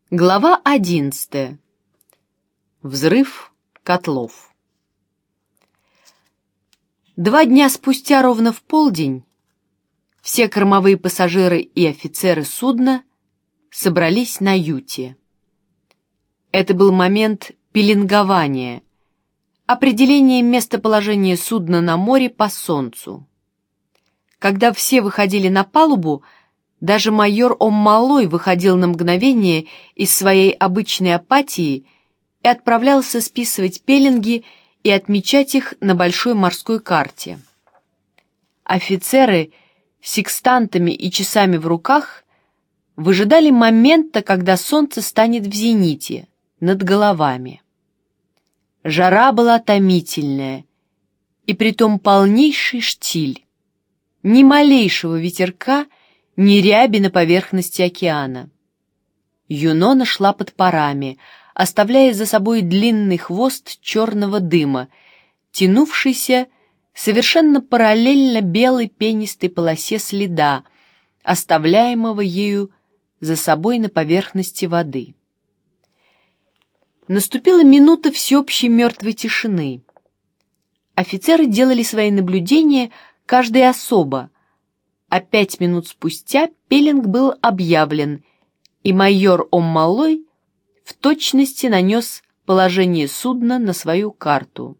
Глава 11. Взрыв котлов. 2 дня спустя ровно в полдень все кормовые пассажиры и офицеры судна собрались на юте. Это был момент пеленгования, определения местоположения судна на море по солнцу. Когда все выходили на палубу, даже майор Оммалой выходил на мгновение из своей обычной апатии и отправлялся списывать пеленги и отмечать их на большой морской карте. Офицеры с секстантами и часами в руках выжидали момента, когда солнце станет в зените, над головами. Жара была томительная, и притом полнейший штиль. Ни малейшего ветерка, ни ряби на поверхности океана. Юнона шла под парами, оставляя за собой длинный хвост черного дыма, тянувшийся совершенно параллельно белой пенистой полосе следа, оставляемого ею за собой на поверхности воды. Наступила минута всеобщей мертвой тишины. Офицеры делали свои наблюдения, каждый особо, а 5 минут спустя пеленг был объявлен, и майор Оммалой в точности нанес положение судна на свою карту.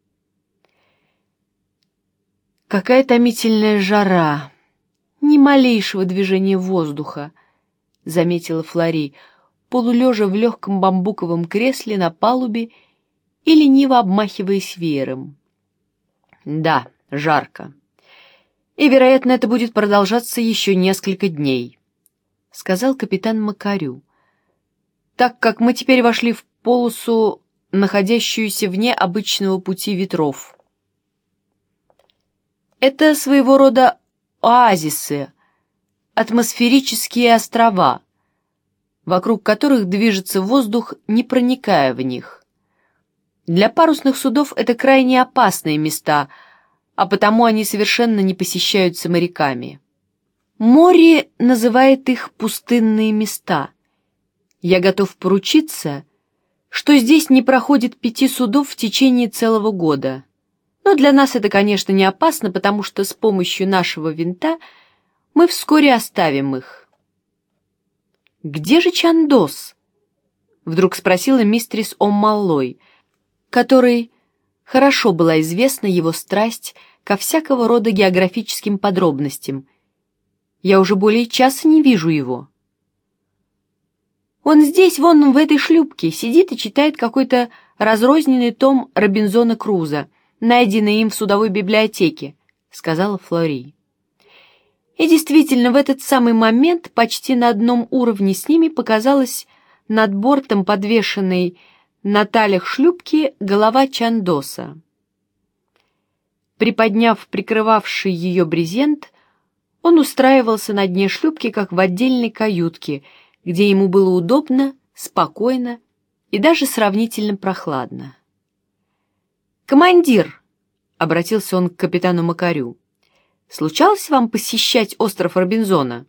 «Какая томительная жара! Ни малейшего движения воздуха!» — заметила Флори, полулежа в легком бамбуковом кресле на палубе и лениво обмахиваясь веером. «Да, жарко. И, вероятно, это будет продолжаться еще несколько дней», — сказал капитан Макарю, «так как мы теперь вошли в полосу, находящуюся вне обычного пути ветров. Это своего рода оазисы, атмосферические острова, вокруг которых движется воздух, не проникая в них. Для парусных судов это крайне опасные места, а потому они совершенно не посещаются моряками. Море называет их пустынные места. Я готов поручиться, что здесь не проходит 5 судов в течение целого года. Но для нас это, конечно, не опасно, потому что с помощью нашего винта мы вскоре оставим их». «Где же Чандос?» — вдруг спросила мистерис Оммалой, которой хорошо была известна его страсть ко всякого рода географическим подробностям. «Я уже более часа не вижу его». «Он здесь, вон в этой шлюпке, сидит и читает какой-то разрозненный том Робинзона Круза, найденный им в судовой библиотеке», — сказала Флори. И действительно, в этот самый момент почти на одном уровне с ними показалась над бортом подвешенной на талях шлюпки голова Чандоса. Приподняв прикрывавший ее брезент, он устраивался на дне шлюпки, как в отдельной каютке, где ему было удобно, спокойно и даже сравнительно прохладно. «Командир», — обратился он к капитану Макарю, — «случалось вам посещать остров Робинзона?»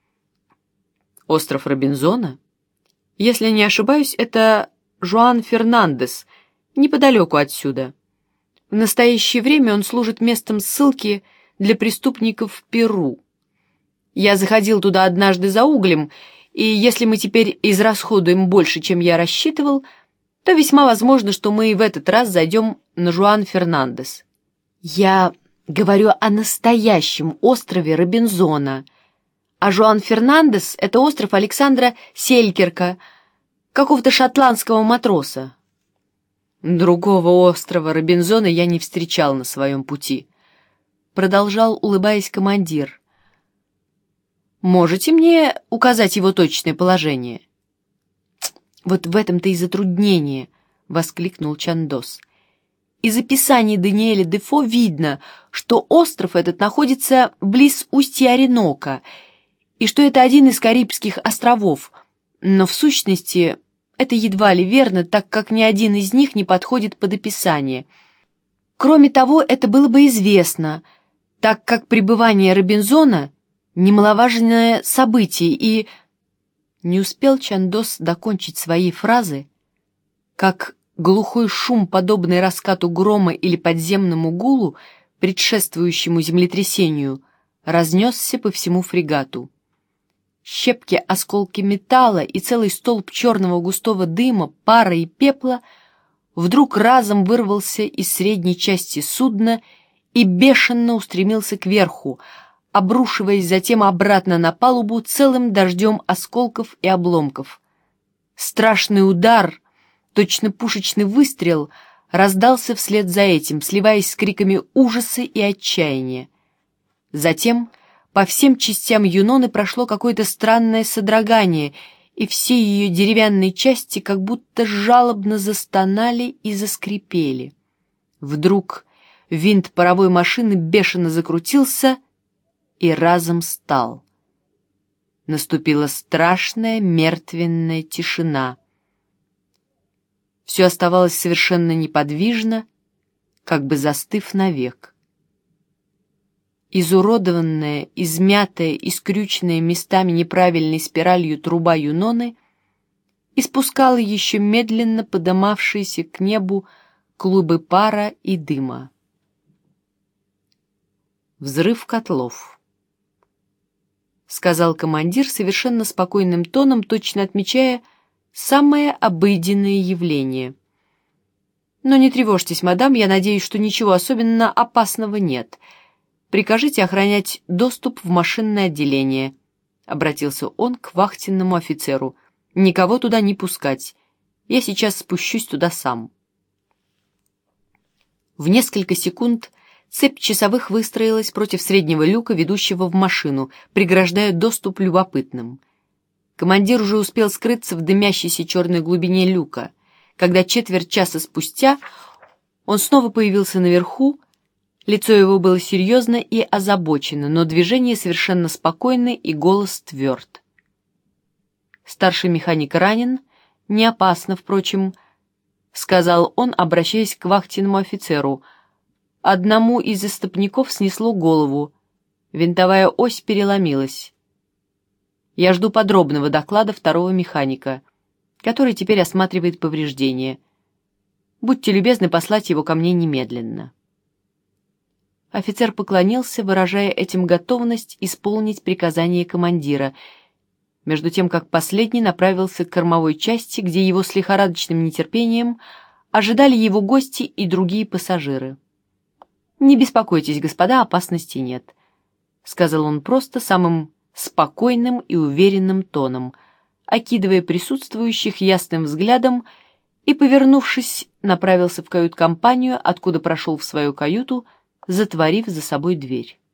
«Остров Робинзона? Если не ошибаюсь, это Жуан Фернандес, неподалеку отсюда. В настоящее время он служит местом ссылки для преступников в Перу. Я заходил туда однажды за углем, и если мы теперь израсходуем больше, чем я рассчитывал, то весьма возможно, что мы и в этот раз зайдем на Жуан Фернандес». «Я говорю о настоящем острове Робинзона, а Жуан Фернандес — это остров Александра Селькерка, какого-то шотландского матроса». «Другого острова Робинзона я не встречал на своем пути», — продолжал, улыбаясь, командир. «Можете мне указать его точное положение?» «Вот в этом-то и затруднение», — воскликнул Чандос. «Из описаний Даниэля Дефо видно, что остров этот находится близ устья Оренока, и что это один из Карибских островов, но в сущности это едва ли верно, так как ни один из них не подходит под описание. Кроме того, это было бы известно, так как пребывание Робинзона — немаловажное событие, и...» Не успел Чандос докончить свои фразы, как глухой шум, подобный раскату грома или подземному гулу, предшествующему землетрясению, разнесся по всему фрегату. Щепки, осколки металла и целый столб черного густого дыма, пара и пепла вдруг разом вырвался из средней части судна и бешено устремился кверху, обрушиваясь затем обратно на палубу целым дождем осколков и обломков. Страшный удар, точно пушечный выстрел, раздался вслед за этим, сливаясь с криками ужаса и отчаяния. Затем по всем частям Юноны прошло какое-то странное содрогание, и все ее деревянные части как будто жалобно застонали и заскрипели. Вдруг винт паровой машины бешено закрутился и разом стал. Наступила страшная мертвенная тишина. Все оставалось совершенно неподвижно, как бы застыв навек. Изуродованная, измятая и скрюченная местами неправильной спиралью труба Юноны испускала еще медленно подымавшиеся к небу клубы пара и дыма. «Взрыв котлов», — сказал командир совершенно спокойным тоном, точно отмечая самое обыденное явление. «Но не тревожьтесь, мадам, я надеюсь, что ничего особенно опасного нет. Прикажите охранять доступ в машинное отделение», — обратился он к вахтенному офицеру. «Никого туда не пускать. Я сейчас спущусь туда сам». В несколько секунд цепь часовых выстроилась против среднего люка, ведущего в машину, преграждая доступ любопытным. Командир уже успел скрыться в дымящейся черной глубине люка. Когда четверть часа спустя он снова появился наверху, лицо его было серьезно и озабочено, но движение совершенно спокойно и голос тверд. «Старший механик ранен, не опасно, впрочем», — сказал он, обращаясь к вахтенному офицеру. «Одному из истопников снесло голову. Винтовая ось переломилась. Я жду подробного доклада второго механика, который теперь осматривает повреждения. Будьте любезны послать его ко мне немедленно». Офицер поклонился, выражая этим готовность исполнить приказание командира, между тем как последний направился к кормовой части, где его с лихорадочным нетерпением ожидали его гости и другие пассажиры. «Не беспокойтесь, господа, опасности нет», — сказал он просто самым спокойным и уверенным тоном, окидывая присутствующих ясным взглядом и, повернувшись, направился в кают-компанию, откуда прошел в свою каюту, затворив за собой дверь.